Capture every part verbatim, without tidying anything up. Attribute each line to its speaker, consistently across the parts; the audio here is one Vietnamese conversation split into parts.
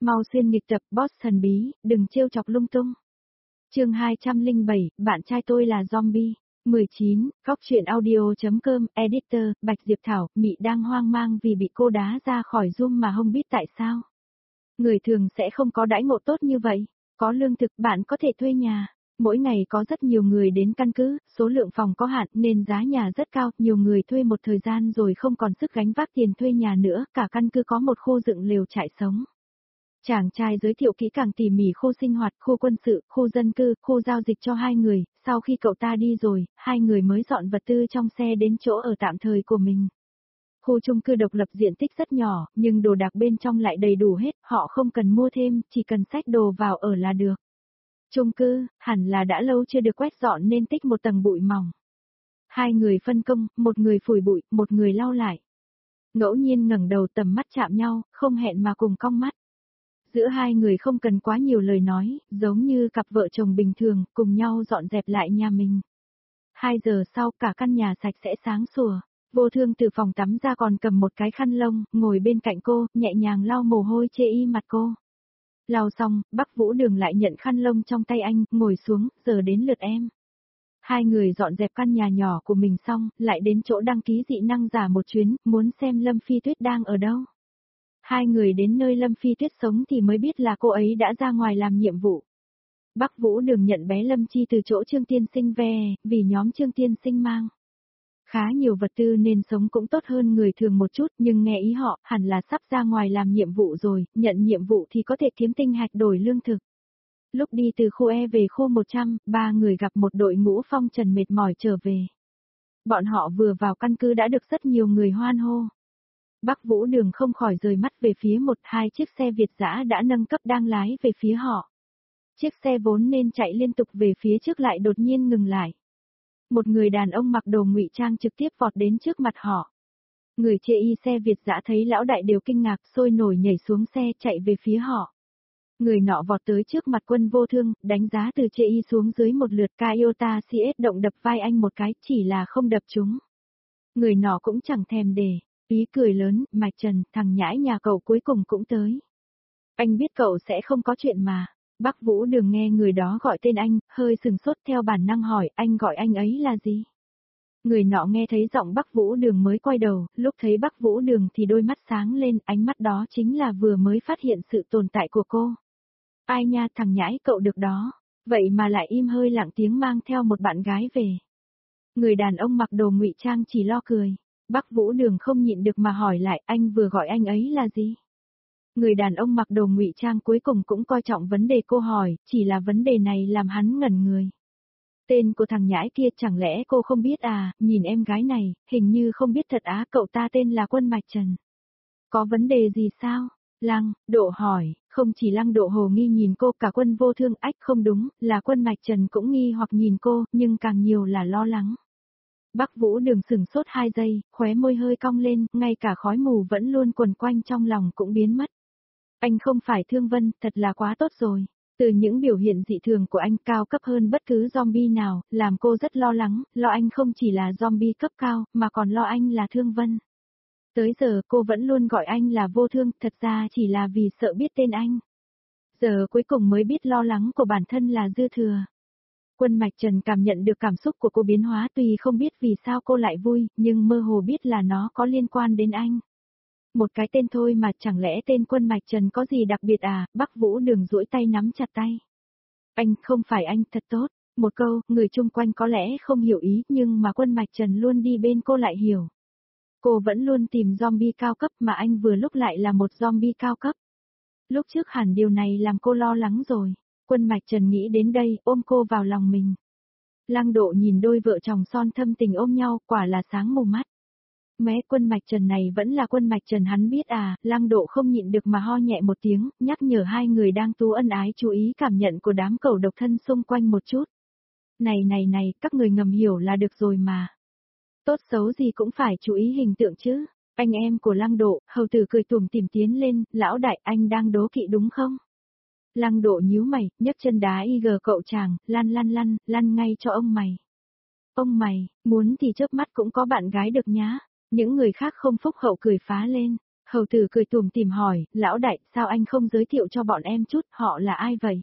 Speaker 1: Mau xuyên nghịch tập boss thần bí, đừng trêu chọc lung tung. Chương hai trăm lẻ bảy, bạn trai tôi là zombie. mười chín, Góc truyện audio.com, editor, Bạch Diệp Thảo, Mị đang hoang mang vì bị cô đá ra khỏi Zoom mà không biết tại sao. Người thường sẽ không có đãi ngộ tốt như vậy. Có lương thực bạn có thể thuê nhà. Mỗi ngày có rất nhiều người đến căn cứ, số lượng phòng có hạn nên giá nhà rất cao, nhiều người thuê một thời gian rồi không còn sức gánh vác tiền thuê nhà nữa, cả căn cứ có một khu dựng lều trại sống. Chàng trai giới thiệu kỹ càng tỉ mỉ khu sinh hoạt, khu quân sự, khu dân cư, khu giao dịch cho hai người, sau khi cậu ta đi rồi, hai người mới dọn vật tư trong xe đến chỗ ở tạm thời của mình. Khu chung cư độc lập diện tích rất nhỏ, nhưng đồ đạc bên trong lại đầy đủ hết, họ không cần mua thêm, chỉ cần xách đồ vào ở là được. Chung cư, hẳn là đã lâu chưa được quét dọn nên tích một tầng bụi mỏng. Hai người phân công, một người phủi bụi, một người lau lại. Ngẫu nhiên ngẩng đầu tầm mắt chạm nhau, không hẹn mà cùng cong mắt. Giữa hai người không cần quá nhiều lời nói, giống như cặp vợ chồng bình thường, cùng nhau dọn dẹp lại nhà mình. Hai giờ sau, cả căn nhà sạch sẽ sáng sủa. Vô Thương từ phòng tắm ra còn cầm một cái khăn lông, ngồi bên cạnh cô, nhẹ nhàng lau mồ hôi chê y mặt cô. Lau xong, Bắc Vũ Đường lại nhận khăn lông trong tay anh, ngồi xuống, giờ đến lượt em. Hai người dọn dẹp căn nhà nhỏ của mình xong, lại đến chỗ đăng ký dị năng giả một chuyến, muốn xem Lâm Phi Tuyết đang ở đâu. Hai người đến nơi Lâm Phi Tuyết sống thì mới biết là cô ấy đã ra ngoài làm nhiệm vụ. Bắc Vũ Đường nhận bé Lâm Chi từ chỗ Trương Tiên Sinh về, vì nhóm Trương Tiên Sinh mang khá nhiều vật tư nên sống cũng tốt hơn người thường một chút, nhưng nghe ý họ, hẳn là sắp ra ngoài làm nhiệm vụ rồi, nhận nhiệm vụ thì có thể kiếm tinh hạch đổi lương thực. Lúc đi từ khu E về khu một trăm, ba người gặp một đội ngũ phong trần mệt mỏi trở về. Bọn họ vừa vào căn cứ đã được rất nhiều người hoan hô. Bắc Vũ Đường không khỏi rời mắt về phía một hai chiếc xe Việt dã đã nâng cấp đang lái về phía họ. Chiếc xe vốn nên chạy liên tục về phía trước lại đột nhiên ngừng lại. Một người đàn ông mặc đồ ngụy trang trực tiếp vọt đến trước mặt họ. Người chê y xe Việt dã thấy lão đại đều kinh ngạc sôi nổi nhảy xuống xe chạy về phía họ. Người nọ vọt tới trước mặt Quân Vô Thương, đánh giá từ chê y xuống dưới một lượt, Toyota xê ét động đập vai anh một cái, chỉ là không đập trúng. Người nọ cũng chẳng thèm để, ý cười lớn, Mạch Trần, thằng nhãi nhà cậu cuối cùng cũng tới. Anh biết cậu sẽ không có chuyện mà. Bắc Vũ Đường nghe người đó gọi tên anh, hơi sừng sốt theo bản năng hỏi anh gọi anh ấy là gì. Người nọ nghe thấy giọng Bắc Vũ Đường mới quay đầu, lúc thấy Bắc Vũ Đường thì đôi mắt sáng lên, ánh mắt đó chính là vừa mới phát hiện sự tồn tại của cô. Ai nha, thằng nhãi cậu được đó, vậy mà lại im hơi lặng tiếng mang theo một bạn gái về. Người đàn ông mặc đồ ngụy trang chỉ lo cười. Bắc Vũ Đường không nhịn được mà hỏi lại anh vừa gọi anh ấy là gì. Người đàn ông mặc đồ ngụy trang cuối cùng cũng coi trọng vấn đề cô hỏi, chỉ là vấn đề này làm hắn ngẩn người. Tên của thằng nhãi kia chẳng lẽ cô không biết à, nhìn em gái này, hình như không biết thật á, cậu ta tên là Quân Mạch Trần. Có vấn đề gì sao? Lăng, Độ hỏi, không chỉ Lăng Độ hồ nghi nhìn cô, cả Quân Vô Thương ách không đúng, là Quân Mạch Trần cũng nghi hoặc nhìn cô, nhưng càng nhiều là lo lắng. Bắc Vũ Đường sửng sốt hai giây, khóe môi hơi cong lên, ngay cả khói mù vẫn luôn quẩn quanh trong lòng cũng biến mất. Anh không phải Thương Vân, thật là quá tốt rồi. Từ những biểu hiện dị thường của anh cao cấp hơn bất cứ zombie nào, làm cô rất lo lắng, lo anh không chỉ là zombie cấp cao, mà còn lo anh là Thương Vân. Tới giờ cô vẫn luôn gọi anh là Vô Thương, thật ra chỉ là vì sợ biết tên anh. Giờ cuối cùng mới biết lo lắng của bản thân là dư thừa. Quân Mạch Trần cảm nhận được cảm xúc của cô biến hóa, tuy không biết vì sao cô lại vui, nhưng mơ hồ biết là nó có liên quan đến anh. Một cái tên thôi mà chẳng lẽ tên Quân Mạch Trần có gì đặc biệt à, Bắc Vũ Đường duỗi tay nắm chặt tay. Anh, không phải anh, thật tốt. Một câu, người chung quanh có lẽ không hiểu ý, nhưng mà Quân Mạch Trần luôn đi bên cô lại hiểu. Cô vẫn luôn tìm zombie cao cấp mà anh vừa lúc lại là một zombie cao cấp. Lúc trước hẳn điều này làm cô lo lắng rồi. Quân Mạch Trần nghĩ đến đây, ôm cô vào lòng mình. Lăng Độ nhìn đôi vợ chồng son thâm tình ôm nhau, quả là sáng mù mắt. Mé Quân Mạch Trần này vẫn là Quân Mạch Trần hắn biết à, Lăng Độ không nhịn được mà ho nhẹ một tiếng, nhắc nhở hai người đang tú ân ái chú ý cảm nhận của đám cẩu độc thân xung quanh một chút. Này này này, các người ngầm hiểu là được rồi mà. Tốt xấu gì cũng phải chú ý hình tượng chứ. Anh em của Lăng Độ, hầu tử cười tủm tỉm tiến lên, lão đại anh đang đố kỵ đúng không? Lăng Độ nhíu mày, nhấc chân đá y gờ cậu chàng, lăn lăn lăn, lăn ngay cho ông mày. Ông mày, muốn thì chớp mắt cũng có bạn gái được nhá. Những người khác không phúc hậu cười phá lên. Hầu tử cười tủm tỉm hỏi, lão đại, sao anh không giới thiệu cho bọn em chút, họ là ai vậy?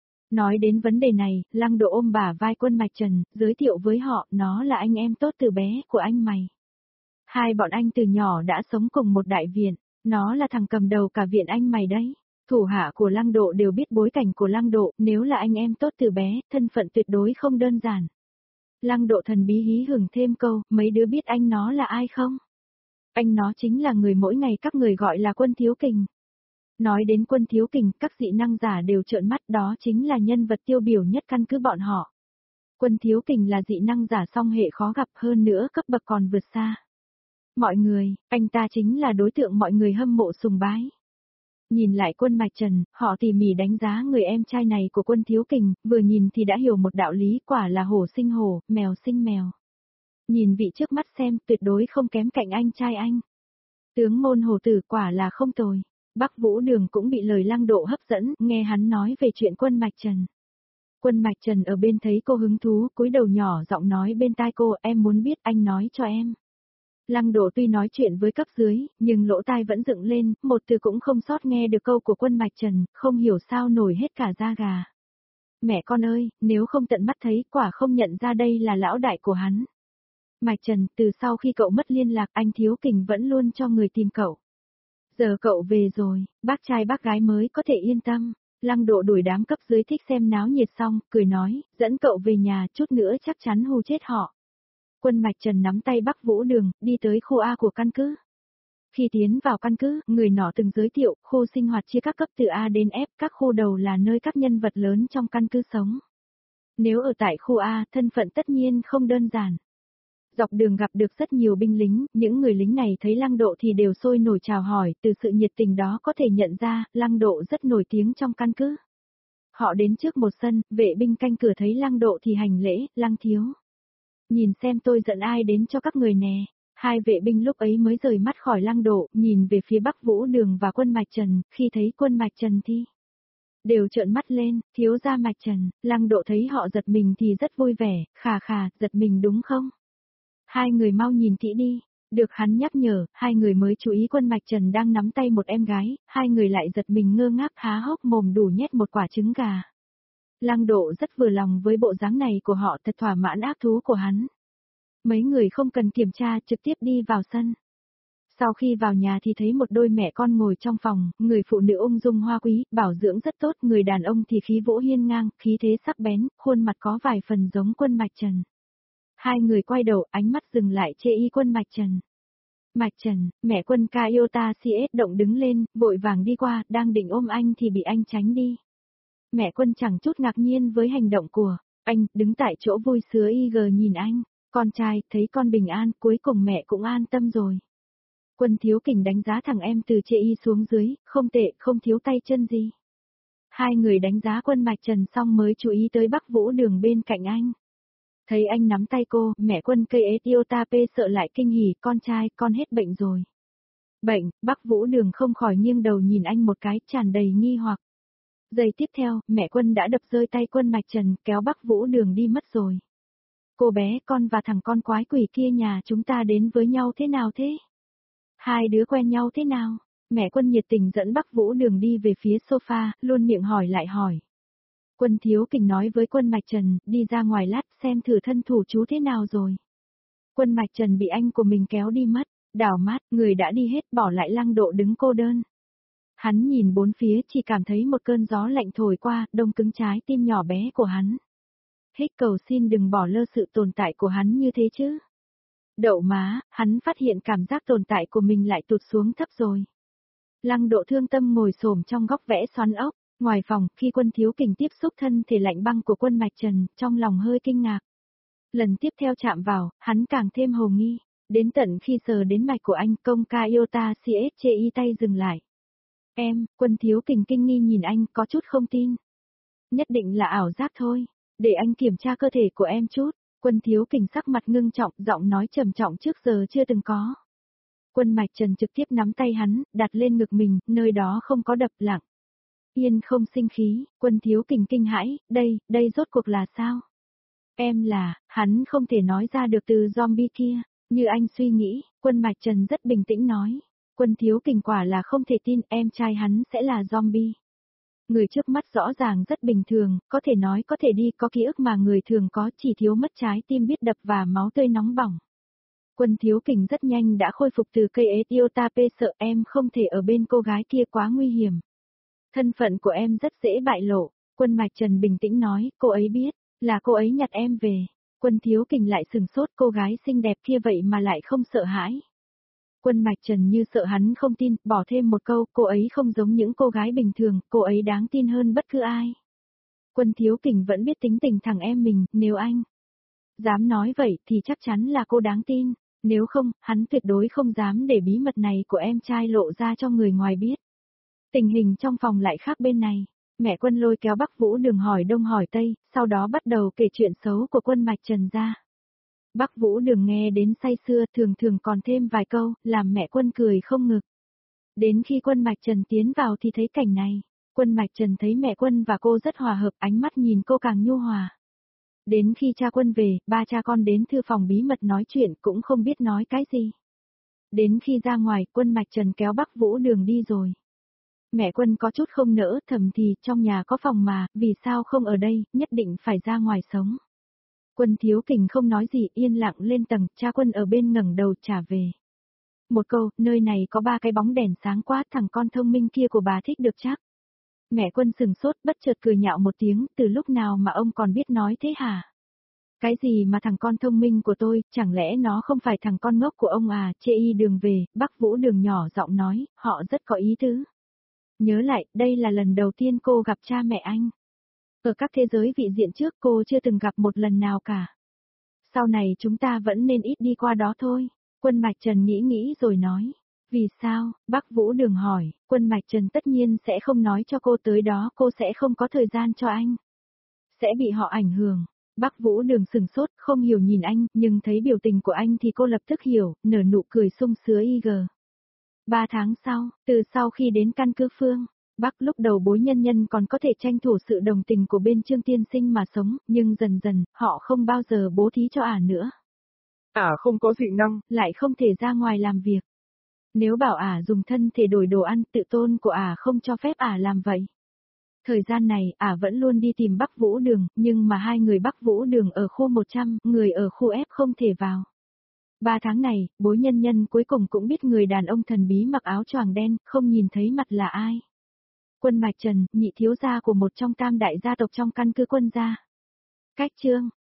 Speaker 1: Nói đến vấn đề này, Lăng Độ ôm bả vai Quân Mạch Trần, giới thiệu với họ, nó là anh em tốt từ bé của anh mày. Hai bọn anh từ nhỏ đã sống cùng một đại viện, nó là thằng cầm đầu cả viện anh mày đấy. Thủ hạ của Lăng Độ đều biết bối cảnh của Lăng Độ, nếu là anh em tốt từ bé, thân phận tuyệt đối không đơn giản. Lăng Độ thần bí hí hửng thêm câu, mấy đứa biết anh nó là ai không? Anh nó chính là người mỗi ngày các người gọi là Quân Thiếu Kình. Nói đến Quân Thiếu Kình, các dị năng giả đều trợn mắt, đó chính là nhân vật tiêu biểu nhất căn cứ bọn họ. Quân Thiếu Kình là dị năng giả song hệ khó gặp, hơn nữa cấp bậc còn vượt xa. Mọi người, anh ta chính là đối tượng mọi người hâm mộ sùng bái. Nhìn lại Quân Mạch Trần, họ tỉ mỉ đánh giá người em trai này của Quân Thiếu Kình, vừa nhìn thì đã hiểu một đạo lý, quả là hổ sinh hổ, mèo sinh mèo. Nhìn vị trước mắt xem, tuyệt đối không kém cạnh anh trai anh. Tướng môn hổ tử quả là không tồi. Bắc Vũ Đường cũng bị lời Lăng Độ hấp dẫn, nghe hắn nói về chuyện Quân Mạch Trần. Quân Mạch Trần ở bên thấy cô hứng thú, cúi đầu nhỏ giọng nói bên tai cô, em muốn biết anh nói cho em. Lăng Độ tuy nói chuyện với cấp dưới, nhưng lỗ tai vẫn dựng lên, một từ cũng không sót nghe được câu của Quân Mạch Trần, không hiểu sao nổi hết cả da gà. Mẹ con ơi, nếu không tận mắt thấy, quả không nhận ra đây là lão đại của hắn. Mạch Trần, từ sau khi cậu mất liên lạc, anh Thiếu Kình vẫn luôn cho người tìm cậu. Giờ cậu về rồi, bác trai bác gái mới có thể yên tâm. Lăng Độ đuổi đám cấp dưới thích xem náo nhiệt xong, cười nói, dẫn cậu về nhà, chút nữa chắc chắn hù chết họ. Quân Mạch Trần nắm tay Bắc Vũ Đường, đi tới khu A của căn cứ. Khi tiến vào căn cứ, người nọ từng giới thiệu, khu sinh hoạt chia các cấp từ A đến F, các khu đầu là nơi các nhân vật lớn trong căn cứ sống. Nếu ở tại khu A, thân phận tất nhiên không đơn giản. Dọc đường gặp được rất nhiều binh lính, những người lính này thấy Lăng Độ thì đều sôi nổi chào hỏi, từ sự nhiệt tình đó có thể nhận ra, Lăng Độ rất nổi tiếng trong căn cứ. Họ đến trước một sân, vệ binh canh cửa thấy Lăng Độ thì hành lễ, Lăng thiếu. Nhìn xem tôi dẫn ai đến cho các người nè. Hai vệ binh lúc ấy mới rời mắt khỏi Lăng Độ, nhìn về phía Bắc Vũ Đường và Quân Mạch Trần, khi thấy Quân Mạch Trần thì đều trợn mắt lên, thiếu gia Mạch Trần. Lăng Độ thấy họ giật mình thì rất vui vẻ, khà khà, giật mình đúng không? Hai người mau nhìn kỹ đi. Được hắn nhắc nhở, hai người mới chú ý Quân Mạch Trần đang nắm tay một em gái, hai người lại giật mình ngơ ngác há hốc mồm đủ nhét một quả trứng gà. Lăng Độ rất vừa lòng với bộ dáng này của họ, thật thỏa mãn ác thú của hắn. Mấy người không cần kiểm tra, trực tiếp đi vào sân. Sau khi vào nhà thì thấy một đôi mẹ con ngồi trong phòng, người phụ nữ ung dung hoa quý, bảo dưỡng rất tốt, người đàn ông thì khí vũ hiên ngang, khí thế sắc bén, khuôn mặt có vài phần giống Quân Mạch Trần. Hai người quay đầu, ánh mắt dừng lại chê y Quân Mạch Trần. Mạch Trần, mẹ Quân Kaiota xê ét động đứng lên, vội vàng đi qua, đang định ôm anh thì bị anh tránh đi. Mẹ Quân chẳng chút ngạc nhiên với hành động của anh, đứng tại chỗ vui sướng y gờ nhìn anh. Con trai, thấy con bình an, cuối cùng mẹ cũng an tâm rồi. Quân Thiếu Kình đánh giá thằng em từ chê y xuống dưới, không tệ, không thiếu tay chân gì. Hai người đánh giá Quân Mạch Trần xong mới chú ý tới Bắc Vũ Đường bên cạnh anh. Thấy anh nắm tay cô, mẹ Quân Kaiota P sợ lại kinh hỉ, con trai, con hết bệnh rồi. Bệnh, Bắc Vũ Đường không khỏi nghiêng đầu nhìn anh một cái, tràn đầy nghi hoặc. Giây tiếp theo, mẹ Quân đã đập rơi tay Quân Mạch Trần, kéo Bắc Vũ Đường đi mất rồi. Cô bé, con và thằng con quái quỷ kia nhà chúng ta đến với nhau thế nào thế? Hai đứa quen nhau thế nào? Mẹ Quân nhiệt tình dẫn Bắc Vũ Đường đi về phía sofa, luôn miệng hỏi lại hỏi. Quân Thiếu Kình nói với Quân Mạch Trần, đi ra ngoài lát xem thử thân thủ chú thế nào rồi. Quân Mạch Trần bị anh của mình kéo đi mất, đảo mắt, người đã đi hết bỏ lại Lăng Độ đứng cô đơn. Hắn nhìn bốn phía chỉ cảm thấy một cơn gió lạnh thổi qua, đông cứng trái tim nhỏ bé của hắn. Hít cầu xin đừng bỏ lơ sự tồn tại của hắn như thế chứ. Đậu má, hắn phát hiện cảm giác tồn tại của mình lại tụt xuống thấp rồi. Lăng Độ thương tâm ngồi xổm trong góc vẽ xoắn ốc, ngoài phòng, khi Quân Thiếu Kình tiếp xúc thân thể lạnh băng của Quân Mạch Trần, trong lòng hơi kinh ngạc. Lần tiếp theo chạm vào, hắn càng thêm hồ nghi, đến tận khi sờ đến mạch của anh, công ca Iota xê ét chê y tay dừng lại. Em, Quân Thiếu Kình kinh nghi nhìn anh, có chút không tin. Nhất định là ảo giác thôi. Để anh kiểm tra cơ thể của em chút. Quân Thiếu Kình sắc mặt ngưng trọng, giọng nói trầm trọng trước giờ chưa từng có. Quân Mạch Trần trực tiếp nắm tay hắn, đặt lên ngực mình, nơi đó không có đập lặng. Yên không sinh khí, Quân Thiếu Kình kinh hãi, đây, đây rốt cuộc là sao? Em là, hắn không thể nói ra được từ zombie kia, như anh suy nghĩ, Quân Mạch Trần rất bình tĩnh nói. Quân Thiếu Kình quả là không thể tin em trai hắn sẽ là zombie. Người trước mắt rõ ràng rất bình thường, có thể nói có thể đi, có ký ức mà người thường có, chỉ thiếu mất trái tim biết đập và máu tươi nóng bỏng. Quân Thiếu Kình rất nhanh đã khôi phục từ cây Ethiopia, sợ em không thể ở bên cô gái kia quá nguy hiểm. Thân phận của em rất dễ bại lộ. Quân Mạch Trần bình tĩnh nói, cô ấy biết, là cô ấy nhặt em về. Quân Thiếu Kình lại sừng sốt, cô gái xinh đẹp kia vậy mà lại không sợ hãi. Quân Mạch Trần như sợ hắn không tin, bỏ thêm một câu, cô ấy không giống những cô gái bình thường, cô ấy đáng tin hơn bất cứ ai. Quân Thiếu Kình vẫn biết tính tình thằng em mình, nếu anh dám nói vậy thì chắc chắn là cô đáng tin, nếu không, hắn tuyệt đối không dám để bí mật này của em trai lộ ra cho người ngoài biết. Tình hình trong phòng lại khác bên này, mẹ Quân lôi kéo Bắc Vũ Đường hỏi đông hỏi tây, sau đó bắt đầu kể chuyện xấu của Quân Mạch Trần ra. Bắc Vũ Đường nghe đến say sưa, thường thường còn thêm vài câu, làm mẹ Quân cười không ngực. Đến khi Quân Mạch Trần tiến vào thì thấy cảnh này, Quân Mạch Trần thấy mẹ Quân và cô rất hòa hợp, ánh mắt nhìn cô càng nhu hòa. Đến khi cha Quân về, ba cha con đến thư phòng bí mật nói chuyện cũng không biết nói cái gì. Đến khi ra ngoài, Quân Mạch Trần kéo Bắc Vũ Đường đi rồi. Mẹ Quân có chút không nỡ, thầm thì trong nhà có phòng mà, vì sao không ở đây, nhất định phải ra ngoài sống. Quân Thiếu Kình không nói gì, yên lặng lên tầng, cha Quân ở bên ngẩng đầu trả về. Một câu, nơi này có ba cái bóng đèn sáng quá, thằng con thông minh kia của bà thích được chắc. Mẹ Quân sừng sốt, bất chợt cười nhạo một tiếng, từ lúc nào mà ông còn biết nói thế hả? Cái gì mà thằng con thông minh của tôi, chẳng lẽ nó không phải thằng con ngốc của ông à? Chê y Đường về, Bắc Vũ Đường nhỏ giọng nói, họ rất có ý tứ. Nhớ lại, đây là lần đầu tiên cô gặp cha mẹ anh. Ở các thế giới vị diện trước cô chưa từng gặp một lần nào cả. Sau này chúng ta vẫn nên ít đi qua đó thôi. Quân Mạch Trần nghĩ nghĩ rồi nói. Vì sao? Bắc Vũ Đường hỏi. Quân Mạch Trần tất nhiên sẽ không nói cho cô tới đó, cô sẽ không có thời gian cho anh. Sẽ bị họ ảnh hưởng. Bắc Vũ Đường sừng sốt, không hiểu nhìn anh, nhưng thấy biểu tình của anh thì cô lập tức hiểu, nở nụ cười sung sướng y gờ. Ba tháng sau, từ sau khi đến căn cứ Phương Bắc, lúc đầu Bối Nhân Nhân còn có thể tranh thủ sự đồng tình của bên Trương Tiên Sinh mà sống, nhưng dần dần, họ không bao giờ bố thí cho ả nữa. Ả không có dị năng, lại không thể ra ngoài làm việc. Nếu bảo ả dùng thân thể đổi đồ ăn, tự tôn của ả không cho phép ả làm vậy. Thời gian này, ả vẫn luôn đi tìm Bắc Vũ Đường, nhưng mà hai người Bắc Vũ Đường ở khu một trăm, người ở khu F không thể vào. Ba tháng này, Bối Nhân Nhân cuối cùng cũng biết người đàn ông thần bí mặc áo choàng đen, không nhìn thấy mặt là ai. Quân Mạch Trần, nhị thiếu gia của một trong tam đại gia tộc trong căn cứ Quân gia. Cách chương